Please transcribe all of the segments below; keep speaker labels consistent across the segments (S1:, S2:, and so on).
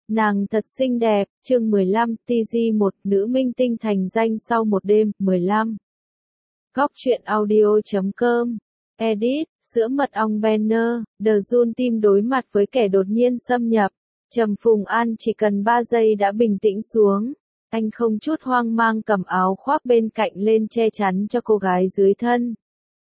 S1: Nàng thật xinh đẹp, chương 15, TG1, nữ minh tinh thành danh sau một đêm, 15. Góc truyện audio.com, edit, sữa mật ong Banner, The Jun Team đối mặt với kẻ đột nhiên xâm nhập. Trầm Phùng An chỉ cần 3 giây đã bình tĩnh xuống. Anh không chút hoang mang cầm áo khoác bên cạnh lên che chắn cho cô gái dưới thân.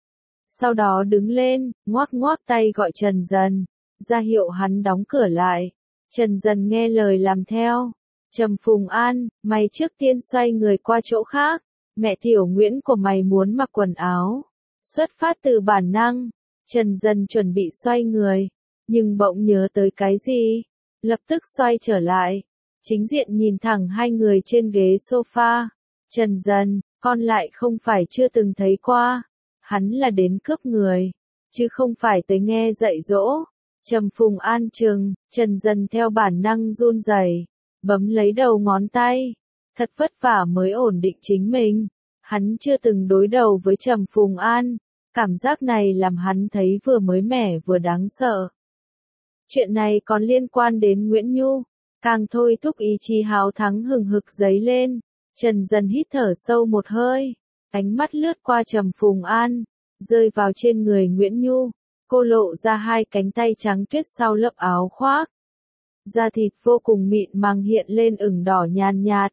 S1: Sau đó đứng lên, ngoác ngoác tay gọi Trần Dần, ra hiệu hắn đóng cửa lại. Trần Dần nghe lời làm theo. Trầm Phùng An, mày trước tiên xoay người qua chỗ khác. Mẹ Tiểu Nguyễn của mày muốn mặc quần áo. Xuất phát từ bản năng, Trần Dần chuẩn bị xoay người, nhưng bỗng nhớ tới cái gì, lập tức xoay trở lại. Chính diện nhìn thẳng hai người trên ghế sofa. Trần Dần, con lại không phải chưa từng thấy qua. Hắn là đến cướp người, chứ không phải tới nghe dạy dỗ. Trầm Phùng An chừng, Trần Dần theo bản năng run rẩy, bấm lấy đầu ngón tay. Thật vất vả mới ổn định chính mình. Hắn chưa từng đối đầu với Trầm Phùng An. Cảm giác này làm hắn thấy vừa mới mẻ vừa đáng sợ. Chuyện này còn liên quan đến Nguyễn Nhu. Càng thôi thúc ý chí háo thắng hừng hực dấy lên. Trần Dần hít thở sâu một hơi. Ánh mắt lướt qua Trầm Phùng An, rơi vào trên người Nguyễn Nhu. Cô lộ ra hai cánh tay trắng tuyết sau lớp áo khoác. Da thịt vô cùng mịn màng hiện lên ửng đỏ nhàn nhạt.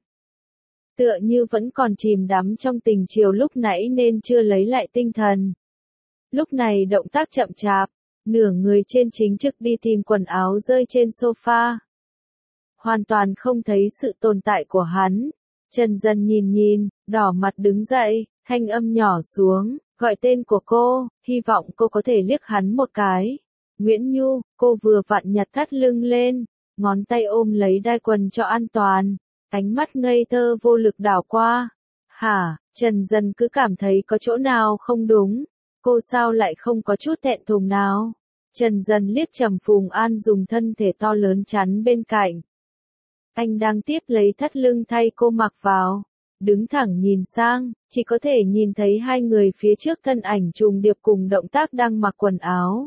S1: Tựa như vẫn còn chìm đắm trong tình chiều lúc nãy nên chưa lấy lại tinh thần. Lúc này động tác chậm chạp, nửa người trên chính trực đi tìm quần áo rơi trên sofa. Hoàn toàn không thấy sự tồn tại của hắn. Trần Dần nhìn, đỏ mặt đứng dậy, thanh âm nhỏ xuống, gọi tên của cô, hy vọng cô có thể liếc hắn một cái. Nguyễn Nhu, cô vừa vặn nhặt thắt lưng lên, ngón tay ôm lấy đai quần cho an toàn, ánh mắt ngây thơ vô lực đảo qua. Hả, Trần Dần cứ cảm thấy có chỗ nào không đúng, cô sao lại không có chút thẹn thùng nào. Trần Dần liếc Trầm Phùng An dùng thân thể to lớn chắn bên cạnh. Anh đang tiếp lấy thắt lưng thay cô mặc vào. Đứng thẳng nhìn sang, chỉ có thể nhìn thấy hai người phía trước thân ảnh trùng điệp cùng động tác đang mặc quần áo.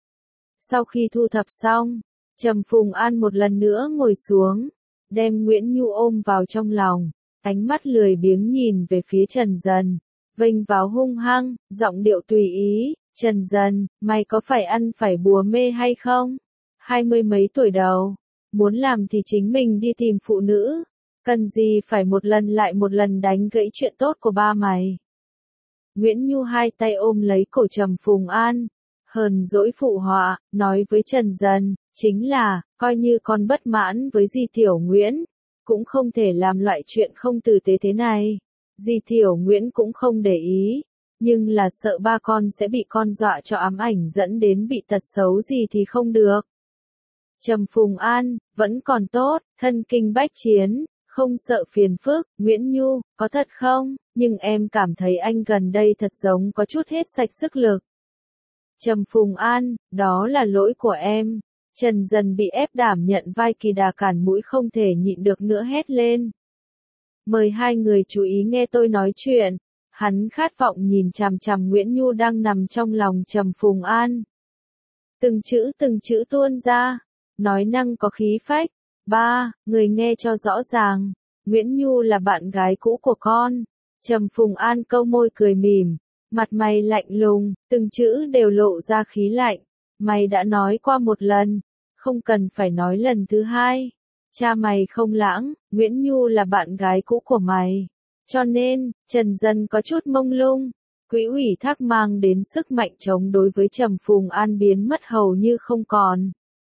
S1: Sau khi thu thập xong, Trầm Phùng An một lần nữa ngồi xuống, đem Nguyễn Nhu ôm vào trong lòng, ánh mắt lười biếng nhìn về phía Trần Dần, vênh váo hung hăng, giọng điệu tùy ý. Trần Dần, mày có phải ăn phải bùa mê hay không? 20 mấy tuổi đầu, muốn làm thì chính mình đi tìm phụ nữ. Cần gì phải một lần lại một lần đánh gãy chuyện tốt của ba mày. Nguyễn Nhu hai tay ôm lấy cổ Trầm Phùng An, hờn dỗi phụ họa, nói với Trần Dần, chính là, coi như con bất mãn với dì Tiểu Nguyễn, cũng không thể làm loại chuyện không tử tế thế này. Dì Tiểu Nguyễn cũng không để ý, nhưng là sợ ba con sẽ bị con dọa cho ám ảnh dẫn đến bị tật xấu gì thì không được. Trầm Phùng An, vẫn còn tốt, thân kinh bách chiến. Không sợ phiền phức. Nguyễn Nhu, có thật không? Nhưng em cảm thấy anh gần đây thật giống có chút hết sạch sức lực. Trầm Phùng An, đó là lỗi của em. Trần Dần bị ép đảm nhận vai kỳ đà cản mũi không thể nhịn được nữa hét lên. Mời hai người chú ý nghe tôi nói chuyện. Hắn khát vọng nhìn chằm chằm Nguyễn Nhu đang nằm trong lòng Trầm Phùng An. Từng chữ tuôn ra, nói năng có khí phách. Ba, người nghe cho rõ ràng, Nguyễn Nhu là bạn gái cũ của con. Trầm Phùng An câu môi cười mỉm, mặt mày lạnh lùng, từng chữ đều lộ ra khí lạnh. Mày đã nói qua một lần, không cần phải nói lần thứ hai. Cha mày không lãng, Nguyễn Nhu là bạn gái cũ của mày. Cho nên, Trần Dần có chút mông lung. Quỹ ủy thác mang đến sức mạnh chống đối với Trầm Phùng An biến mất hầu như không còn.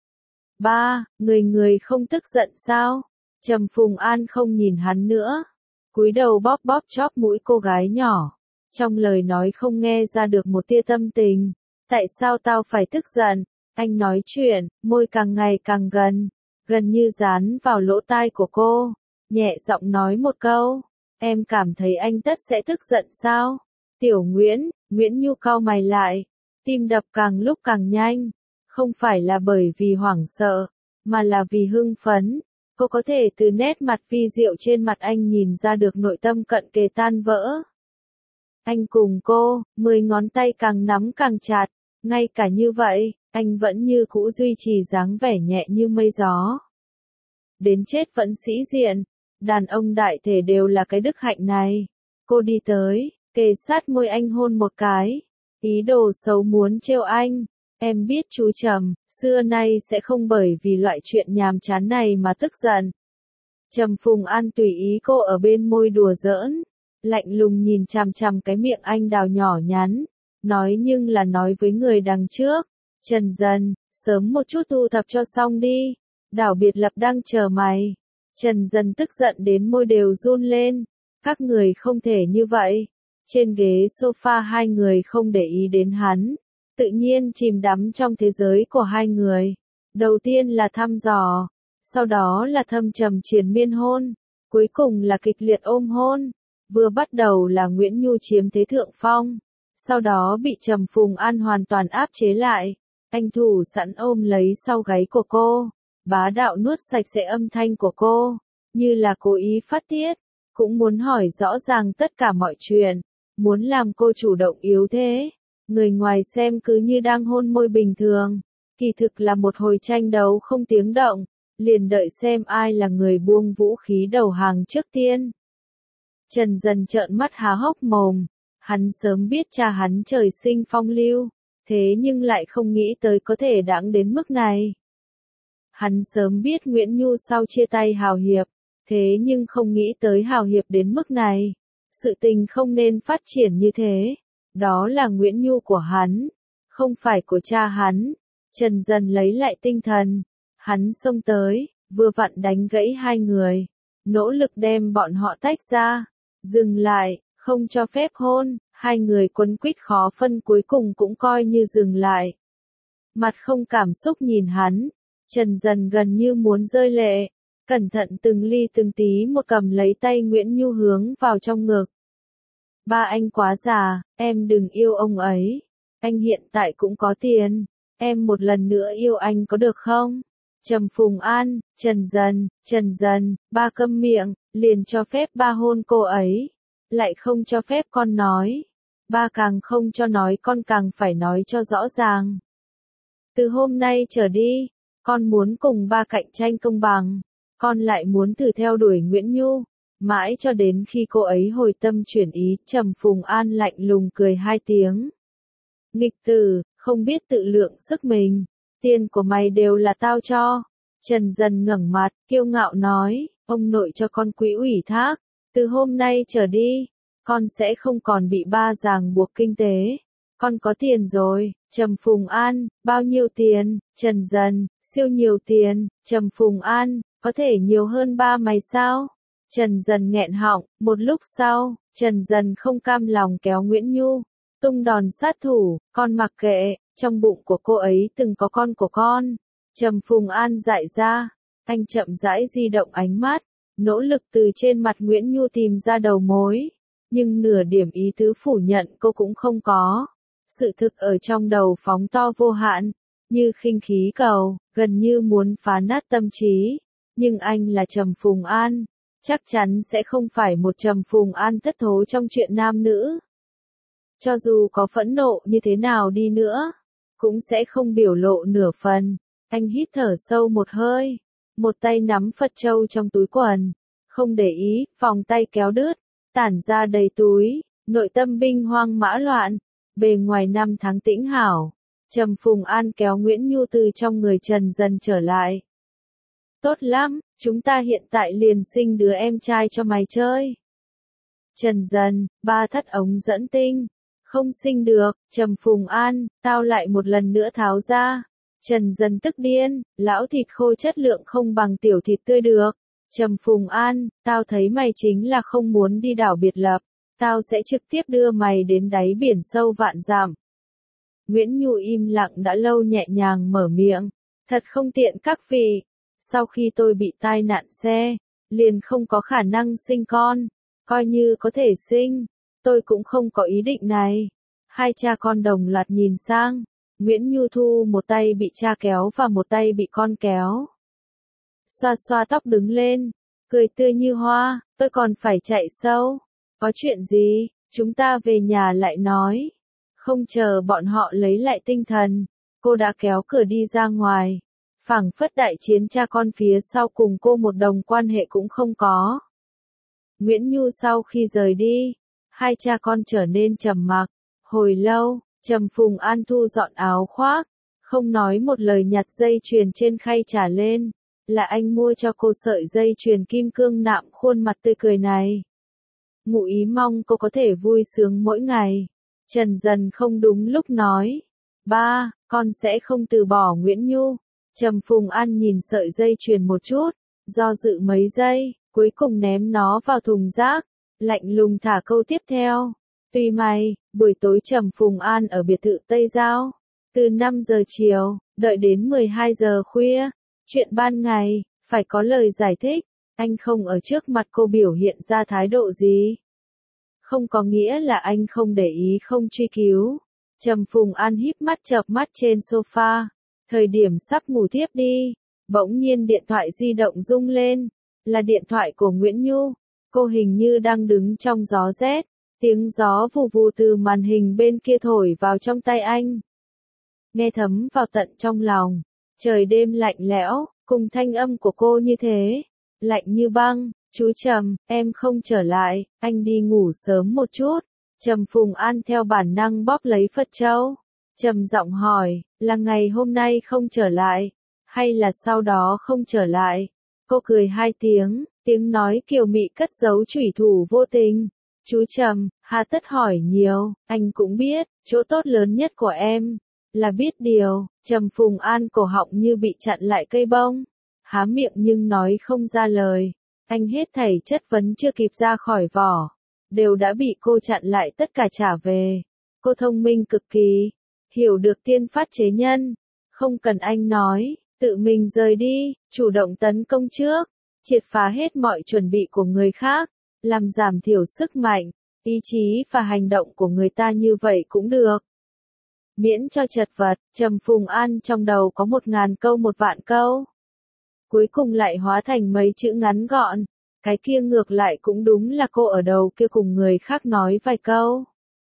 S1: Ba, người không tức giận sao? Trầm Phùng An không nhìn hắn nữa. Cúi đầu bóp bóp chóp mũi cô gái nhỏ. Trong lời nói không nghe ra được một tia tâm tình. Tại sao tao phải tức giận? Anh nói chuyện, môi càng ngày càng gần như dán vào lỗ tai của cô. Nhẹ giọng nói một câu. Em cảm thấy anh tất sẽ tức giận sao? Tiểu Nguyễn, Nguyễn Nhu cau mày lại. Tim đập càng lúc càng nhanh. Không phải là bởi vì hoảng sợ, mà là vì hưng phấn. Cô có thể từ nét mặt vi diệu trên mặt anh nhìn ra được nội tâm cận kề tan vỡ. Anh cùng cô, 10 ngón tay càng nắm càng chặt. Ngay cả như vậy, anh vẫn như cũ duy trì dáng vẻ nhẹ như mây gió. đến chết vẫn sĩ diện. Đàn ông đại thể đều là cái đức hạnh này. Cô đi tới, kề sát môi anh hôn một cái. Ý đồ xấu muốn trêu anh. Em biết chú Trầm, xưa nay sẽ không bởi vì loại chuyện nhàm chán này mà tức giận. Trầm Phùng An tùy ý cô ở bên môi đùa giỡn. Lạnh lùng nhìn chằm chằm cái miệng anh đào nhỏ nhắn. Nói nhưng là nói với người đằng trước. Trần Dần, sớm một chút thu thập cho xong đi. Đảo biệt lập đang chờ mày. Trần Dần tức giận đến môi đều run lên. Các người không thể như vậy. Trên ghế sofa hai người không để ý đến hắn. Tự nhiên chìm đắm trong thế giới của hai người. Đầu tiên là thăm dò. Sau đó là thâm trầm triền miên hôn. Cuối cùng là kịch liệt ôm hôn. Vừa bắt đầu là Nguyễn Nhu chiếm thế thượng phong. Sau đó bị Trầm Phùng An hoàn toàn áp chế lại. Anh thủ sẵn ôm lấy sau gáy của cô. Bá đạo nuốt sạch sẽ âm thanh của cô. Như là cố ý phát tiết. Cũng muốn hỏi rõ ràng tất cả mọi chuyện. Muốn làm cô chủ động yếu thế. Người ngoài xem cứ như đang hôn môi bình thường. Kỳ thực là một hồi tranh đấu không tiếng động. Liền đợi xem ai là người buông vũ khí đầu hàng trước tiên. Trần Dần trợn mắt há hốc mồm. Hắn sớm biết cha hắn trời sinh phong lưu. Thế nhưng lại không nghĩ tới có thể đãng đến mức này. Hắn sớm biết Nguyễn Nhu sau chia tay Hào Hiệp. Thế nhưng không nghĩ tới Hào Hiệp đến mức này. Sự tình không nên phát triển như thế. Đó là Nguyễn Nhu của hắn. Không phải của cha hắn. Trần Dần lấy lại tinh thần. Hắn xông tới, vừa vặn đánh gãy hai người. Nỗ lực đem bọn họ tách ra. Dừng lại, không cho phép hôn. Hai người quấn quýt khó phân cuối cùng cũng coi như dừng lại. Mặt không cảm xúc nhìn hắn. Trần Dần gần như muốn rơi lệ. Cẩn thận từng ly từng tí một cầm lấy tay Nguyễn Nhu hướng vào trong ngực. Ba anh quá già, em đừng yêu ông ấy. Anh hiện tại cũng có tiền. Em một lần nữa yêu anh có được không? Trầm Phùng An, Trần Dần, ba câm miệng, liền cho phép ba hôn cô ấy. Lại không cho phép con nói. Ba càng không cho nói con càng phải nói cho rõ ràng. Từ hôm nay trở đi, con muốn cùng ba cạnh tranh công bằng. Con lại muốn thử theo đuổi Nguyễn Nhu. Mãi cho đến khi cô ấy hồi tâm chuyển ý, Trầm Phùng An lạnh lùng cười hai tiếng. Nghịch tử, không biết tự lượng sức mình. Tiền của mày đều là tao cho. Trần Dần ngẩng mặt, kiêu ngạo nói, ông nội cho con quỹ ủy thác. Từ hôm nay trở đi, con sẽ không còn bị ba ràng buộc kinh tế. Con có tiền rồi. Trầm Phùng An, bao nhiêu tiền? Trần Dần, siêu nhiều tiền. Trầm Phùng An, có thể nhiều hơn ba mày sao? Trần Dần nghẹn họng, một lúc sau, Trần Dần không cam lòng kéo Nguyễn Nhu, tung đòn sát thủ, con mặc kệ, trong bụng của cô ấy từng có con của con. Trầm Phùng An dại ra, anh chậm rãi di động ánh mắt, nỗ lực từ trên mặt Nguyễn Nhu tìm ra đầu mối, nhưng nửa điểm ý tứ phủ nhận cô cũng không có. Sự thực ở trong đầu phóng to vô hạn, như khinh khí cầu, gần như muốn phá nát tâm trí. Nhưng anh là Trầm Phùng An, chắc chắn sẽ không phải một Trầm Phùng An thất thố trong chuyện nam nữ. Cho dù có phẫn nộ như thế nào đi nữa, cũng sẽ không biểu lộ nửa phần. Anh hít thở sâu một hơi, một tay nắm Phật châu trong túi quần, không để ý, vòng tay kéo đứt, tản ra đầy túi, nội tâm binh hoang mã loạn, bề ngoài năm tháng tĩnh hảo. Trầm Phùng An kéo Nguyễn Nhu từ trong người Trần Dần trở lại. Tốt lắm, chúng ta hiện tại liền sinh đứa em trai cho mày chơi. Trần Dần, ba thất ống dẫn tinh. Không sinh được. Trầm Phùng An, tao lại một lần nữa tháo ra. Trần Dần tức điên, lão thịt khô chất lượng không bằng tiểu thịt tươi được. Trầm Phùng An, tao thấy mày chính là không muốn đi đảo biệt lập. Tao sẽ trực tiếp đưa mày đến đáy biển sâu vạn dặm. Nguyễn Nhu im lặng đã lâu nhẹ nhàng mở miệng. Thật không tiện các vị. Sau khi tôi bị tai nạn xe, liền không có khả năng sinh con. Coi như có thể sinh, tôi cũng không có ý định này. Hai cha con đồng loạt nhìn sang. Nguyễn Nhu Thu một tay bị cha kéo và một tay bị con kéo. Xoa xoa tóc đứng lên, cười tươi như hoa, tôi còn phải chạy sâu. Có chuyện gì, chúng ta về nhà lại nói. Không chờ bọn họ lấy lại tinh thần, cô đã kéo cửa đi ra ngoài. phảng phất đại chiến cha con phía sau cùng cô một đồng quan hệ cũng không có. Nguyễn Nhu sau khi rời đi, hai cha con trở nên trầm mặc. Hồi lâu, Trầm Phùng An thu dọn áo khoác, không nói một lời nhặt dây chuyền trên khay trả lên. Là anh mua cho cô sợi dây chuyền kim cương nạm khuôn mặt tươi cười này. Ngụ ý mong cô có thể vui sướng mỗi ngày. Trần Dần không đúng lúc nói. Ba, con sẽ không từ bỏ Nguyễn Nhu. Trầm Phùng An nhìn sợi dây chuyền một chút, do dự mấy giây, cuối cùng ném nó vào thùng rác, lạnh lùng thả câu tiếp theo. Tuy mày, buổi tối Trầm Phùng An ở biệt thự Tây Giao, từ 5 giờ chiều, đợi đến 12 giờ khuya. Chuyện ban ngày, phải có lời giải thích, anh không ở trước mặt cô biểu hiện ra thái độ gì. Không có nghĩa là anh không để ý không truy cứu. Trầm Phùng An híp mắt chợp mắt trên sofa, thời điểm sắp ngủ thiếp đi, bỗng nhiên điện thoại di động rung lên, là điện thoại của Nguyễn Nhu. Cô hình như đang đứng trong gió rét, tiếng gió vù vù từ màn hình bên kia thổi vào trong tay anh. Nghe thấm vào tận trong lòng, trời đêm lạnh lẽo, cùng thanh âm của cô như thế, lạnh như băng. Chú Trầm, em không trở lại, anh đi ngủ sớm một chút. Trầm Phùng An theo bản năng bóp lấy Phật Châu. Trầm giọng hỏi, là ngày hôm nay không trở lại, hay là sau đó không trở lại? Cô cười hai tiếng, tiếng nói kiều mị cất giấu chủy thủ vô tình. Chú Trầm, hà tất hỏi nhiều, anh cũng biết, chỗ tốt lớn nhất của em, là biết điều. Trầm Phùng An cổ họng như bị chặn lại cây bông, há miệng nhưng nói không ra lời. Anh hết thảy chất vấn chưa kịp ra khỏi vỏ, đều đã bị cô chặn lại tất cả trả về. Cô thông minh cực kỳ, hiểu được tiên phát chế nhân, không cần anh nói, tự mình rời đi, chủ động tấn công trước, triệt phá hết mọi chuẩn bị của người khác, làm giảm thiểu sức mạnh, ý chí và hành động của người ta như vậy cũng được. Miễn cho chật vật, Trầm Phùng An trong đầu có 1000 câu 1 vạn câu. Cuối cùng lại hóa thành mấy chữ ngắn gọn. Cái kia ngược lại cũng đúng là cô ở đầu kia cùng người khác nói vài câu.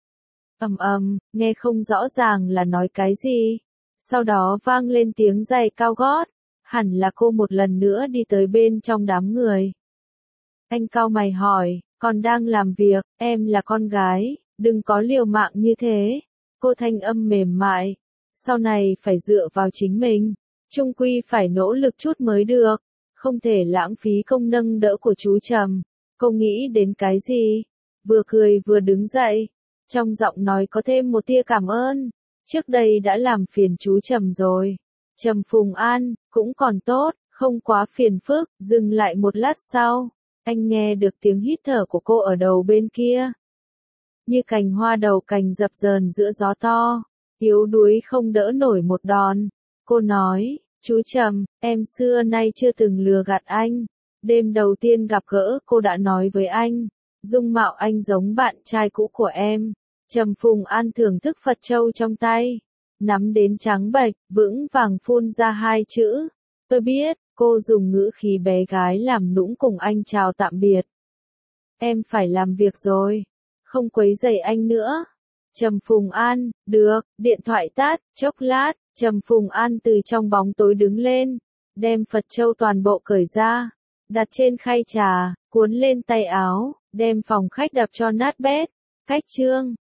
S1: Nghe không rõ ràng là nói cái gì. Sau đó vang lên tiếng giày cao gót. Hẳn là cô một lần nữa đi tới bên trong đám người. Anh cau mày hỏi, còn đang làm việc, em là con gái, đừng có liều mạng như thế. Cô thanh âm mềm mại. Sau này phải dựa vào chính mình. Chung quy phải nỗ lực chút mới được, không thể lãng phí công nâng đỡ của chú Trầm. Cô nghĩ đến cái gì? Vừa cười vừa đứng dậy, trong giọng nói có thêm một tia cảm ơn. Trước đây đã làm phiền chú Trầm rồi. Trầm Phùng An, cũng còn tốt, không quá phiền phức. Dừng lại một lát sau, anh nghe được tiếng hít thở của cô ở đầu bên kia. Như cành hoa đầu cành dập dờn giữa gió to, yếu đuối không đỡ nổi một đòn. Cô nói, chú Trầm, em xưa nay chưa từng lừa gạt anh. Đêm đầu tiên gặp gỡ cô đã nói với anh, dung mạo anh giống bạn trai cũ của em. Trầm Phùng An thưởng thức Phật Châu trong tay, nắm đến trắng bệch, vững vàng phun ra 2 chữ. Tôi biết, cô dùng ngữ khí bé gái làm nũng cùng anh chào tạm biệt. Em phải làm việc rồi, không quấy rầy anh nữa. Trầm Phùng An, được, điện thoại tắt, chốc lát, Trầm Phùng An từ trong bóng tối đứng lên, đem Phật Châu toàn bộ cởi ra, đặt trên khay trà, cuốn lên tay áo, đem phòng khách đập cho nát bét. Khách trương.